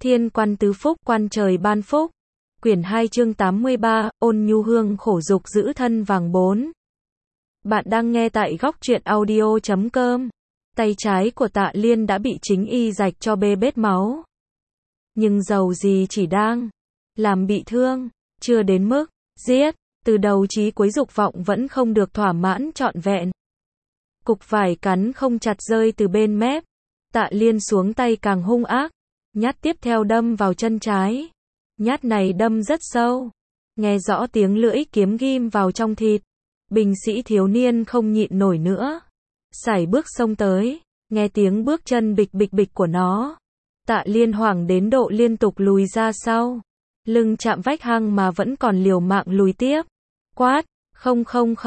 Thiên quan tứ phúc, quan trời ban phúc. Quyển 2 chương 83, Ôn Nhu Hương khổ dục giữ thân vàng 4. Bạn đang nghe tại góc truyện audio.com. Tay trái của Tạ Liên đã bị chính y rạch cho bê bết máu. Nhưng dầu gì chỉ đang làm bị thương, chưa đến mức giết, từ đầu chí cuối dục vọng vẫn không được thỏa mãn trọn vẹn. Cục vải cắn không chặt rơi từ bên mép. Tạ Liên xuống tay càng hung ác. Nhát tiếp theo đâm vào chân trái. Nhát này đâm rất sâu. Nghe rõ tiếng lưỡi kiếm ghim vào trong thịt. Binh sĩ thiếu niên không nhịn nổi nữa. Sải bước xông tới. Nghe tiếng bước chân bịch bịch bịch của nó. Tạ Liên hoảng đến độ liên tục lùi ra sau. Lưng chạm vách hang mà vẫn còn liều mạng lùi tiếp. Quát, không,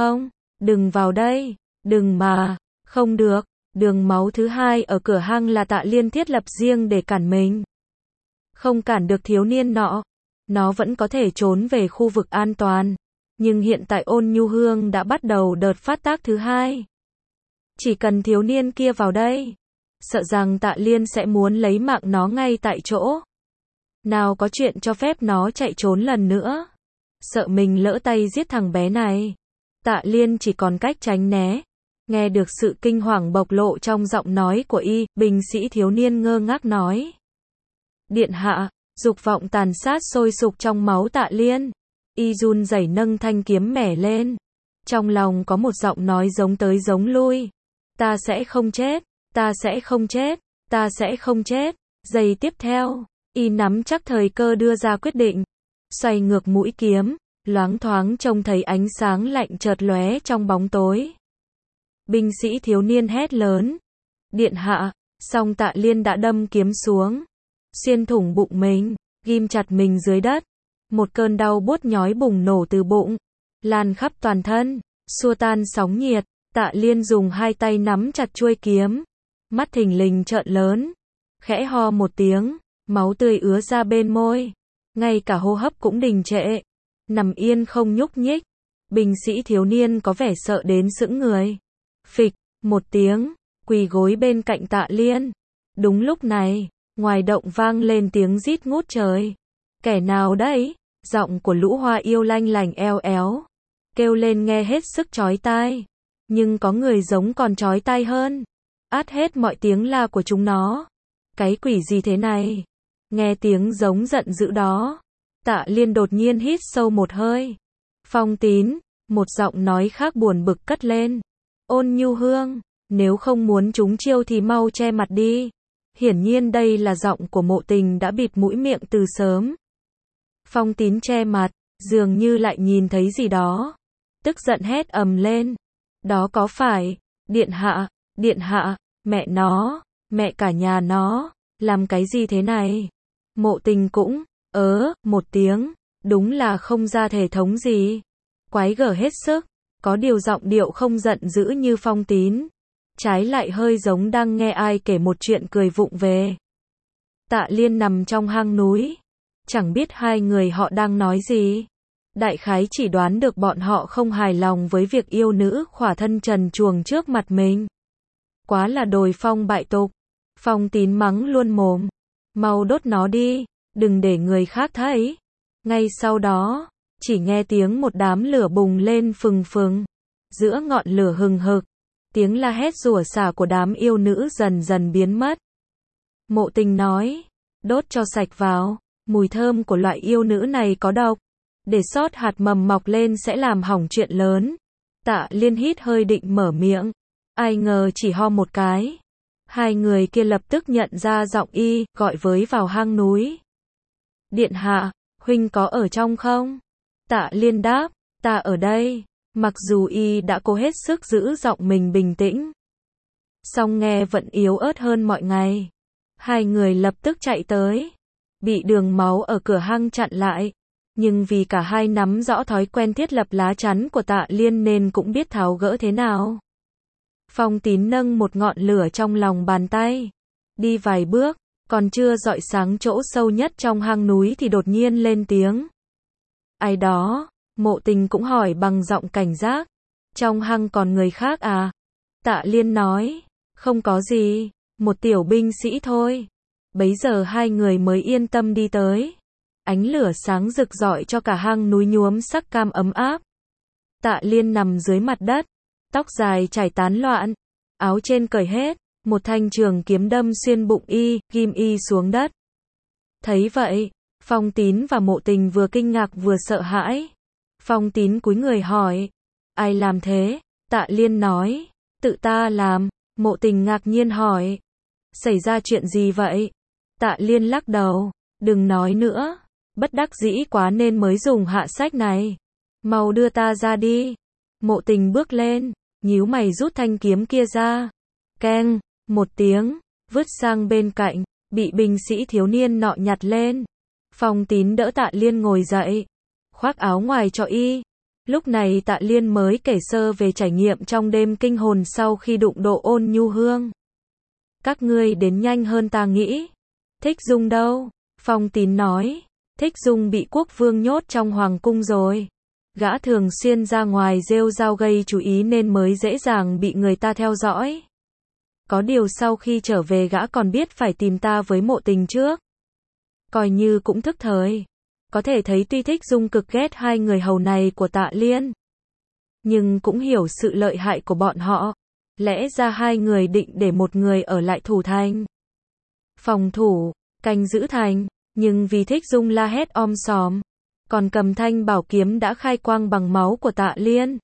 đừng vào đây, đừng mà, không được. Đường máu thứ hai ở cửa hang là Tạ Liên thiết lập riêng để cản mình. Không cản được thiếu niên nọ, nó vẫn có thể trốn về khu vực an toàn. Nhưng hiện tại Ôn Nhu Hương đã bắt đầu đợt phát tác thứ hai. Chỉ cần thiếu niên kia vào đây, sợ rằng Tạ Liên sẽ muốn lấy mạng nó ngay tại chỗ. Nào có chuyện cho phép nó chạy trốn lần nữa. Sợ mình lỡ tay giết thằng bé này. Tạ Liên chỉ còn cách tránh né. Nghe được sự kinh hoàng bộc lộ trong giọng nói của y, binh sĩ thiếu niên ngơ ngác nói. Điện hạ, dục vọng tàn sát sôi sục trong máu Tạ Liên. Y run rẩy nâng thanh kiếm mẻ lên. Trong lòng có một giọng nói giống tới giống lui. Ta sẽ không chết, ta sẽ không chết, ta sẽ không chết. Giây tiếp theo, y nắm chắc thời cơ đưa ra quyết định. Xoay ngược mũi kiếm, loáng thoáng trông thấy ánh sáng lạnh chợt lóe trong bóng tối. Binh sĩ thiếu niên hét lớn. Điện hạ, song Tạ Liên đã đâm kiếm xuống. Xuyên thủng bụng mình, ghim chặt mình dưới đất. Một cơn đau buốt nhói bùng nổ từ bụng, lan khắp toàn thân, xua tan sóng nhiệt. Tạ Liên dùng hai tay nắm chặt chuôi kiếm. Mắt thình lình trợn lớn. Khẽ ho một tiếng, máu tươi ứa ra bên môi. Ngay cả hô hấp cũng đình trệ. Nằm yên không nhúc nhích. Binh sĩ thiếu niên có vẻ sợ đến sững người. Phịch, một tiếng, quỳ gối bên cạnh Tạ Liên. Đúng lúc này, ngoài động vang lên tiếng rít ngút trời. Kẻ nào đấy? Giọng của lũ hoa yêu lanh lành eo éo. Kêu lên nghe hết sức chói tai. Nhưng có người giống còn chói tai hơn. Át hết mọi tiếng la của chúng nó. Cái quỷ gì thế này? Nghe tiếng giống giận dữ đó. Tạ Liên đột nhiên hít sâu một hơi. Phong Tín, một giọng nói khác buồn bực cất lên. Ôn Nhu Hương, nếu không muốn trúng chiêu thì mau che mặt đi. Hiển nhiên đây là giọng của Mộ Tình đã bịt mũi miệng từ sớm. Phong Tín che mặt, dường như lại nhìn thấy gì đó. Tức giận hét ầm lên. Đó có phải, điện hạ, mẹ nó, mẹ cả nhà nó, làm cái gì thế này? Mộ Tình cũng, một tiếng, đúng là không ra thể thống gì. Quái gở hết sức. Có điều giọng điệu không giận dữ như Phong Tín. Trái lại hơi giống đang nghe ai kể một chuyện cười vụng về. Tạ Liên nằm trong hang núi. Chẳng biết hai người họ đang nói gì. Đại khái chỉ đoán được bọn họ không hài lòng với việc yêu nữ khỏa thân trần truồng trước mặt mình. Quá là đồi phong bại tục. Phong Tín mắng luôn mồm. Mau đốt nó đi, đừng để người khác thấy. Ngay sau đó, chỉ nghe tiếng một đám lửa bùng lên phừng phừng. Giữa ngọn lửa hừng hực, tiếng la hét rủa xả của đám yêu nữ dần dần biến mất. Mộ Tình nói, đốt cho sạch vào, mùi thơm của loại yêu nữ này có độc. Để sót hạt mầm mọc lên sẽ làm hỏng chuyện lớn. Tạ Liên hít hơi định mở miệng. Ai ngờ chỉ ho một cái. Hai người kia lập tức nhận ra giọng y, gọi với vào hang núi. Điện hạ, huynh có ở trong không? Tạ Liên đáp, ta ở đây. Mặc dù y đã cố hết sức giữ giọng mình bình tĩnh, song nghe vẫn yếu ớt hơn mọi ngày. Hai người lập tức chạy tới. Bị đường máu ở cửa hang chặn lại. Nhưng vì cả hai nắm rõ thói quen thiết lập lá chắn của Tạ Liên nên cũng biết tháo gỡ thế nào. Phong Tín nâng một ngọn lửa trong lòng bàn tay. Đi vài bước, còn chưa rọi sáng chỗ sâu nhất trong hang núi thì đột nhiên lên tiếng. Ai đó? Mộ Tình cũng hỏi bằng giọng cảnh giác. Trong hang còn người khác à? Tạ Liên nói. Không có gì, một tiểu binh sĩ thôi. Bấy giờ hai người mới yên tâm đi tới. Ánh lửa sáng rực rọi cho cả hang núi nhuốm sắc cam ấm áp. Tạ Liên nằm dưới mặt đất, tóc dài trải tán loạn, áo trên cởi hết, một thanh trường kiếm đâm xuyên bụng y, ghim y xuống đất. Thấy vậy, Phong Tín và Mộ Tình vừa kinh ngạc vừa sợ hãi. Phong Tín cúi người hỏi, ai làm thế? Tạ Liên nói, tự ta làm. Mộ Tình ngạc nhiên hỏi, xảy ra chuyện gì vậy? Tạ Liên lắc đầu, đừng nói nữa, bất đắc dĩ quá nên mới dùng hạ sách này. Mau đưa ta ra đi. Mộ Tình bước lên, nhíu mày rút thanh kiếm kia ra. Keng, một tiếng, vứt sang bên cạnh, bị binh sĩ thiếu niên nọ nhặt lên. Phong Tín đỡ Tạ Liên ngồi dậy, khoác áo ngoài cho y. Lúc này Tạ Liên mới kể sơ về trải nghiệm trong đêm kinh hồn sau khi đụng độ Ôn Nhu Hương. Các ngươi đến nhanh hơn ta nghĩ. Thích Dung đâu? Phong Tín nói, Thích Dung bị quốc vương nhốt trong hoàng cung rồi. Gã thường xuyên ra ngoài rêu rao gây chú ý nên mới dễ dàng bị người ta theo dõi. Có điều sau khi trở về gã còn biết phải tìm ta với Mộ Tình trước. Coi như cũng thức thời. Có thể thấy tuy Thích Dung cực ghét hai người hầu này của Tạ Liên, nhưng cũng hiểu sự lợi hại của bọn họ. Lẽ ra hai người định để một người ở lại thủ thành, phòng thủ, canh giữ thành, nhưng vì Thích Dung la hét om sòm, còn cầm thanh bảo kiếm đã khai quang bằng máu của Tạ Liên,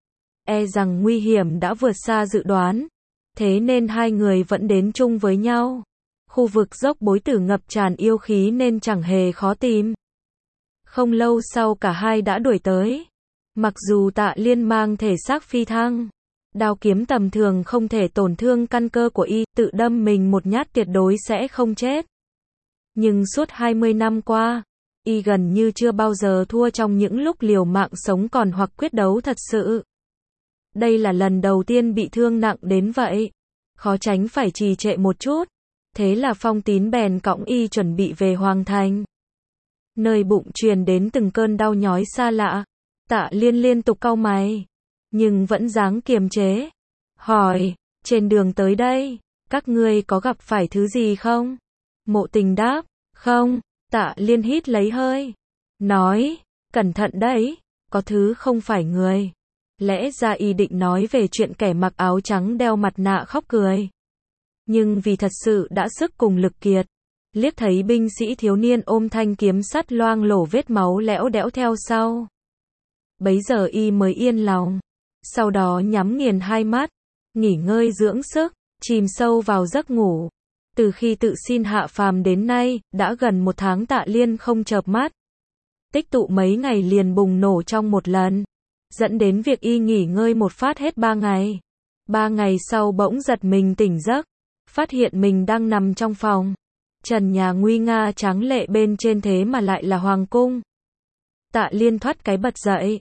e rằng nguy hiểm đã vượt xa dự đoán. Thế nên hai người vẫn đến chung với nhau. Khu vực dốc Bối Tử ngập tràn yêu khí nên chẳng hề khó tìm. Không lâu sau cả hai đã đuổi tới. Mặc dù Tạ Liên mang thể xác phi thăng, đao kiếm tầm thường không thể tổn thương căn cơ của y, tự đâm mình một nhát tuyệt đối sẽ không chết. Nhưng suốt 20 năm qua, y gần như chưa bao giờ thua trong những lúc liều mạng sống còn hoặc quyết đấu thật sự. Đây là lần đầu tiên bị thương nặng đến vậy. Khó tránh phải trì trệ một chút. Thế là Phong Tín bèn cõng y chuẩn bị về Hoàng Thành. Nơi bụng truyền đến từng cơn đau nhói xa lạ. Tạ Liên liên tục cau mày, nhưng vẫn dáng kiềm chế. Hỏi, trên đường tới đây, các ngươi có gặp phải thứ gì không? Mộ Tình đáp, không. Tạ Liên hít lấy hơi, nói, cẩn thận đấy, có thứ không phải người. Lẽ ra y định nói về chuyện kẻ mặc áo trắng đeo mặt nạ khóc cười. Nhưng vì thật sự đã sức cùng lực kiệt, liếc thấy binh sĩ thiếu niên ôm thanh kiếm sắt loang lổ vết máu lẽo đẽo theo sau. Bấy giờ y mới yên lòng. Sau đó nhắm nghiền hai mắt, nghỉ ngơi dưỡng sức, chìm sâu vào giấc ngủ. Từ khi tự xin hạ phàm đến nay, đã gần 1 tháng Tạ Liên không chợp mắt. Tích tụ mấy ngày liền bùng nổ trong một lần, dẫn đến việc y nghỉ ngơi một phát hết 3 ngày. 3 ngày sau bỗng giật mình tỉnh giấc, phát hiện mình đang nằm trong phòng. Trần nhà nguy nga tráng lệ bên trên thế mà lại là hoàng cung. Tạ Liên thoát cái bật dậy.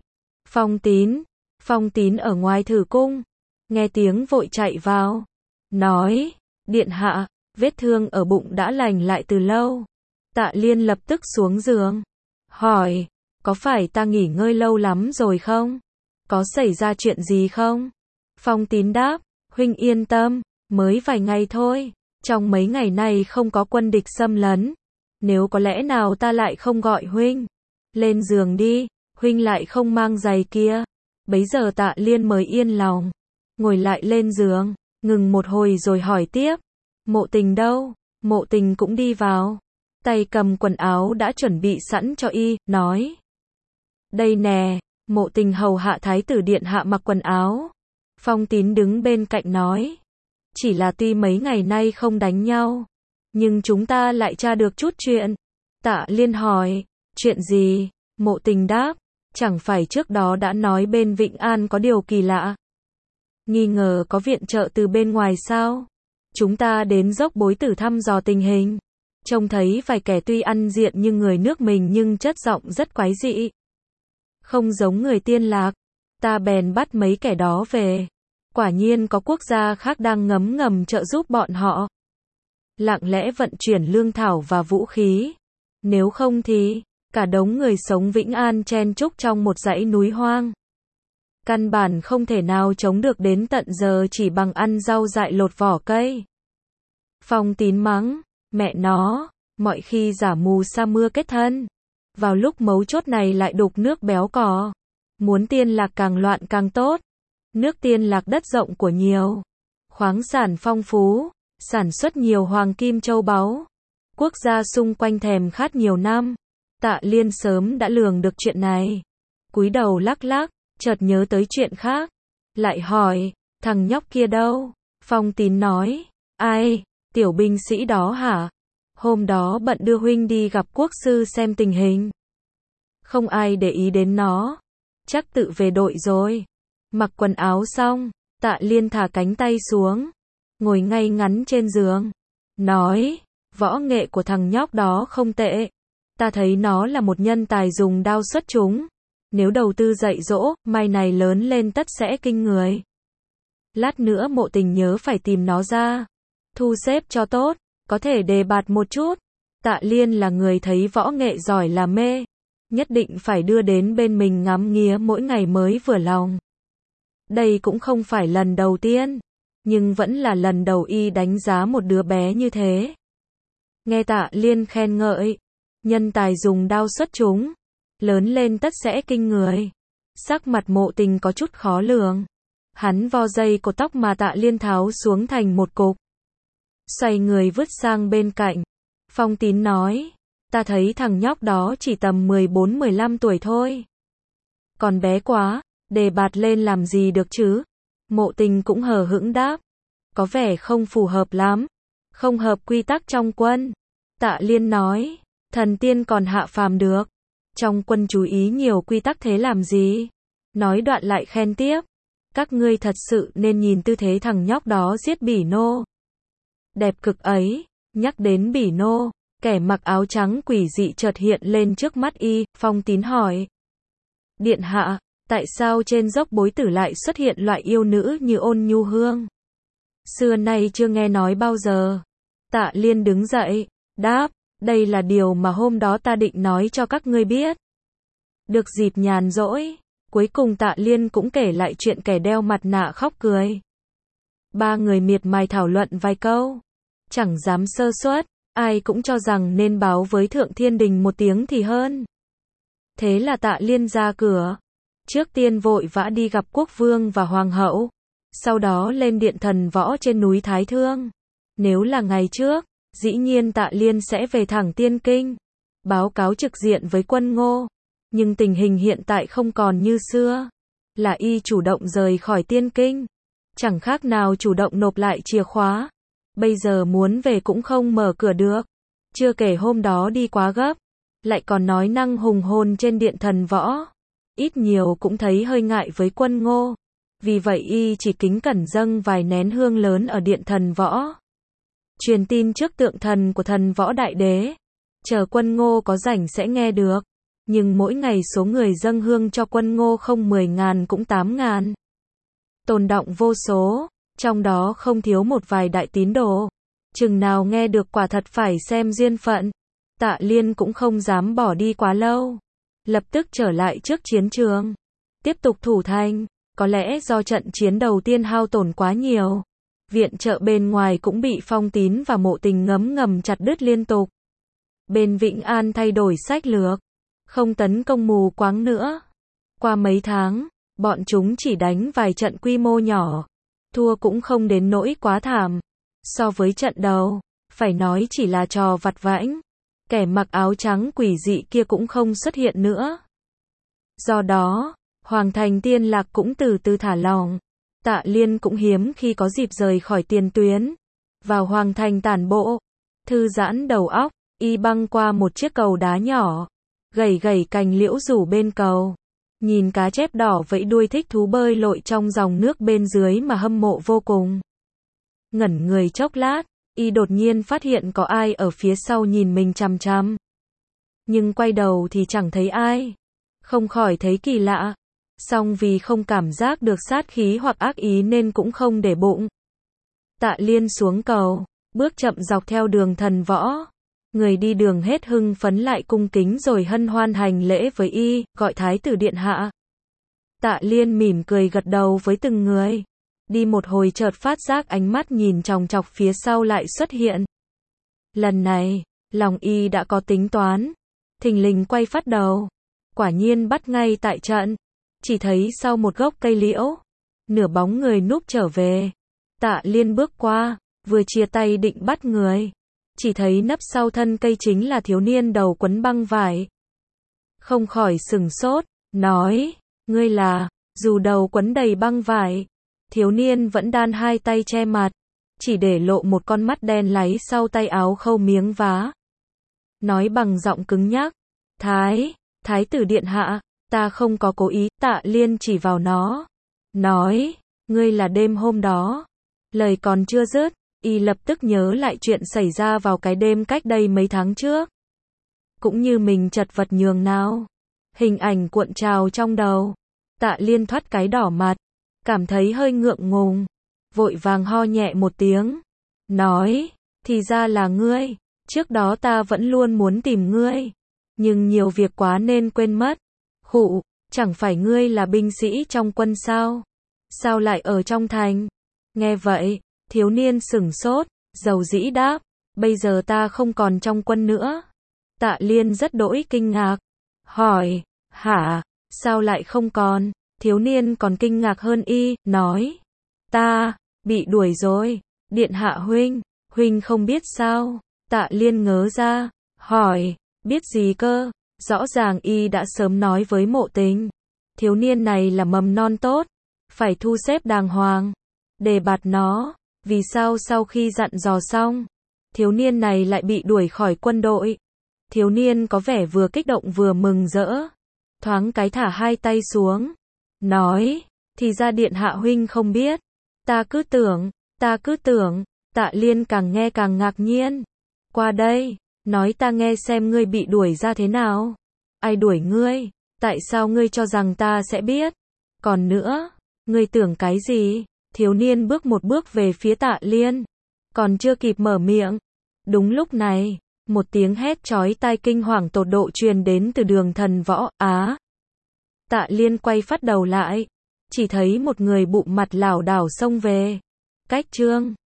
Phong Tín ở ngoài thử cung, nghe tiếng vội chạy vào, nói, điện hạ, vết thương ở bụng đã lành lại từ lâu. Tạ Liên lập tức xuống giường, hỏi, có phải ta nghỉ ngơi lâu lắm rồi không? Có xảy ra chuyện gì không? Phong Tín đáp, huynh yên tâm, mới vài ngày thôi. Trong mấy ngày này không có quân địch xâm lấn. Nếu có lẽ nào ta lại không gọi huynh. Lên giường đi, huynh lại không mang giày kia. Bấy giờ Tạ Liên mới yên lòng. Ngồi lại lên giường, ngừng một hồi rồi hỏi tiếp. Mộ Tình đâu? Mộ Tình cũng đi vào. Tay cầm quần áo đã chuẩn bị sẵn cho y, nói. Đây nè, Mộ Tình hầu hạ thái tử điện hạ mặc quần áo. Phong Tín đứng bên cạnh nói. Chỉ là tuy mấy ngày nay không đánh nhau, nhưng chúng ta lại tra được chút chuyện. Tạ Liên hỏi, chuyện gì? Mộ Tình đáp, chẳng phải trước đó đã nói bên Vĩnh An có điều kỳ lạ. Nghi ngờ có viện trợ từ bên ngoài sao? Chúng ta đến dốc Bối Tử thăm dò tình hình. Trông thấy vài kẻ tuy ăn diện như người nước mình nhưng chất giọng rất quái dị. Không giống người Tiên Lạc. Ta bèn bắt mấy kẻ đó về. Quả nhiên có quốc gia khác đang ngấm ngầm trợ giúp bọn họ. Lặng lẽ vận chuyển lương thảo và vũ khí. Nếu không thì, cả đống người sống Vĩnh An chen chúc trong một dãy núi hoang. Căn bản không thể nào chống được đến tận giờ chỉ bằng ăn rau dại lột vỏ cây. Phong Tín mắng, Mẹ nó, mọi khi giả mù sa mưa kết thân. Vào lúc mấu chốt này lại đục nước béo cò. Muốn tiên lạc càng loạn càng tốt. Nước tiên lạc đất rộng của nhiều. Khoáng sản phong phú, sản xuất nhiều hoàng kim châu báu. Quốc gia xung quanh thèm khát nhiều năm. Tạ Liên sớm đã lường được chuyện này. Cúi đầu lắc lắc, chợt nhớ tới chuyện khác. Lại hỏi, thằng nhóc kia đâu? Phong Tín nói, ai, tiểu binh sĩ đó hả? Hôm đó bận đưa huynh đi gặp quốc sư xem tình hình. Không ai để ý đến nó. Chắc tự về đội rồi. Mặc quần áo xong, Tạ Liên thả cánh tay xuống. Ngồi ngay ngắn trên giường. Nói, võ nghệ của thằng nhóc đó không tệ. Ta thấy nó là một nhân tài dùng đao xuất chúng. Nếu đầu tư dạy dỗ, mai này lớn lên tất sẽ kinh người. Lát nữa Mộ Tình nhớ phải tìm nó ra. Thu xếp cho tốt, có thể đề bạt một chút. Tạ Liên là người thấy võ nghệ giỏi là mê. Nhất định phải đưa đến bên mình ngắm nghía mỗi ngày mới vừa lòng. Đây cũng không phải lần đầu tiên, nhưng vẫn là lần đầu y đánh giá một đứa bé như thế. Nghe Tạ Liên khen ngợi, nhân tài dùng đao xuất chúng, lớn lên tất sẽ kinh người. Sắc mặt Mộ Tình có chút khó lường. Hắn vo dây cột tóc mà Tạ Liên tháo xuống thành một cục. Xoay người vứt sang bên cạnh. Phong Tín nói, ta thấy thằng nhóc đó chỉ tầm 14-15 tuổi thôi. Còn bé quá, đề bạt lên làm gì được chứ? Mộ Tình cũng hờ hững đáp. Có vẻ không phù hợp lắm. Không hợp quy tắc trong quân. Tạ Liên nói, thần tiên còn hạ phàm được. Trong quân chú ý nhiều quy tắc thế làm gì? Nói đoạn lại khen tiếp. Các ngươi thật sự nên nhìn tư thế thằng nhóc đó giết Bỉ Nô. Đẹp cực ấy. Nhắc đến Bỉ Nô, kẻ mặc áo trắng quỷ dị chợt hiện lên trước mắt y. Phong Tín hỏi, điện hạ, tại sao trên dốc Bối Tử lại xuất hiện loại yêu nữ như Ôn Nhu Hương? Xưa nay chưa nghe nói bao giờ. Tạ Liên đứng dậy, đáp, đây là điều mà hôm đó ta định nói cho các ngươi biết. Được dịp nhàn rỗi, cuối cùng Tạ Liên cũng kể lại chuyện kẻ đeo mặt nạ khóc cười. Ba người miệt mài thảo luận vài câu, chẳng dám sơ suất, ai cũng cho rằng nên báo với Thượng Thiên Đình một tiếng thì hơn. Thế là Tạ Liên ra cửa, trước tiên vội vã đi gặp quốc vương và hoàng hậu, sau đó lên điện thần võ trên núi Thái Thương. Nếu là ngày trước, dĩ nhiên Tạ Liên sẽ về thẳng Tiên Kinh, báo cáo trực diện với quân Ngô. Nhưng tình hình hiện tại không còn như xưa, là y chủ động rời khỏi Tiên Kinh, chẳng khác nào chủ động nộp lại chìa khóa. Bây giờ muốn về cũng không mở cửa được. Chưa kể hôm đó đi quá gấp, lại còn nói năng hùng hồn trên điện thần võ. Ít nhiều cũng thấy hơi ngại với quân Ngô. Vì vậy y chỉ kính cẩn dâng vài nén hương lớn ở điện thần võ. Truyền tin trước tượng thần của thần võ đại đế. Chờ quân Ngô có rảnh sẽ nghe được. Nhưng mỗi ngày số người dâng hương cho quân Ngô không 10.000 cũng 8.000. Tồn đọng vô số, trong đó không thiếu một vài đại tín đồ. Chừng nào nghe được quả thật phải xem duyên phận. Tạ Liên cũng không dám bỏ đi quá lâu. Lập tức trở lại trước chiến trường. Tiếp tục thủ thành. Có lẽ do trận chiến đầu tiên hao tổn quá nhiều. Viện trợ bên ngoài cũng bị Phong Tín và Mộ Tình ngầm chặt đứt liên tục. Bên Vĩnh An thay đổi sách lược. Không tấn công mù quáng nữa. Qua mấy tháng, bọn chúng chỉ đánh vài trận quy mô nhỏ. Thua cũng không đến nỗi quá thảm. So với trận đầu, phải nói chỉ là trò vặt vãnh. Kẻ mặc áo trắng quỷ dị kia cũng không xuất hiện nữa. Do đó, Hoàng thành Tiên Lạc cũng từ từ thả lỏng. Tạ Liên cũng hiếm khi có dịp rời khỏi tiền tuyến. Vào Hoàng thành tản bộ, thư giãn đầu óc, y băng qua một chiếc cầu đá nhỏ. Gẩy gẩy cành liễu rủ bên cầu. Nhìn cá chép đỏ vẫy đuôi thích thú bơi lội trong dòng nước bên dưới mà hâm mộ vô cùng. Ngẩn người chốc lát, y đột nhiên phát hiện có ai ở phía sau nhìn mình chằm chằm. Nhưng quay đầu thì chẳng thấy ai. Không khỏi thấy kỳ lạ. Song vì không cảm giác được sát khí hoặc ác ý nên cũng không để bụng. Tạ Liên xuống cầu, bước chậm dọc theo đường thần võ. Người đi đường hết hưng phấn lại cung kính rồi hân hoan hành lễ với y, gọi thái tử điện hạ. Tạ Liên mỉm cười gật đầu với từng người. Đi một hồi chợt phát giác ánh mắt nhìn chòng chọc phía sau lại xuất hiện. Lần này, lòng y đã có tính toán. Thình lình quay phát đầu. Quả nhiên bắt ngay tại trận. Chỉ thấy sau một gốc cây liễu, nửa bóng người núp trở về. Tạ Liên bước qua, vừa chia tay định bắt người. Chỉ thấy nấp sau thân cây chính là thiếu niên đầu quấn băng vải. Không khỏi sừng sốt, nói, ngươi là, dù đầu quấn đầy băng vải. Thiếu niên vẫn đan hai tay che mặt, chỉ để lộ một con mắt đen láy sau tay áo khâu miếng vá. Nói bằng giọng cứng nhắc, Thái tử điện hạ, ta không có cố ý. Tạ Liên chỉ vào nó, nói, ngươi là đêm hôm đó. Lời còn chưa dứt, y lập tức nhớ lại chuyện xảy ra vào cái đêm cách đây mấy tháng trước. Cũng như mình chật vật nhường nào. Hình ảnh cuộn trào trong đầu. Tạ Liên thoát cái đỏ mặt, cảm thấy hơi ngượng ngùng, vội vàng ho nhẹ một tiếng, nói, thì ra là ngươi, trước đó ta vẫn luôn muốn tìm ngươi, nhưng nhiều việc quá nên quên mất. Khụ, chẳng phải ngươi là binh sĩ trong quân sao? Sao lại ở trong thành? Nghe vậy, thiếu niên sửng sốt, dầu dĩ đáp, bây giờ ta không còn trong quân nữa. Tạ Liên rất đỗi kinh ngạc, hỏi, hả, sao lại không còn? Thiếu niên còn kinh ngạc hơn y, nói, ta, bị đuổi rồi, điện hạ huynh không biết sao? Tạ Liên ngớ ra, hỏi, biết gì cơ? Rõ ràng y đã sớm nói với Mộ Tình. Thiếu niên này là mầm non tốt, phải thu xếp đàng hoàng, đề bạt nó. Vì sao sau khi dặn dò xong, thiếu niên này lại bị đuổi khỏi quân đội? Thiếu niên có vẻ vừa kích động vừa mừng rỡ, thoáng cái thả hai tay xuống, nói, thì ra điện hạ huynh không biết, ta cứ tưởng. Tạ Liên càng nghe càng ngạc nhiên, qua đây, nói ta nghe xem ngươi bị đuổi ra thế nào, ai đuổi ngươi, tại sao ngươi cho rằng ta sẽ biết, còn nữa, ngươi tưởng cái gì? Thiếu niên bước một bước về phía Tạ Liên, còn chưa kịp mở miệng, đúng lúc này, một tiếng hét chói tai kinh hoàng tột độ truyền đến từ Đường Thần Võ. Á! Tạ Liên quay phát đầu lại, chỉ thấy một người bụng mặt lảo đảo xông về. Cách chương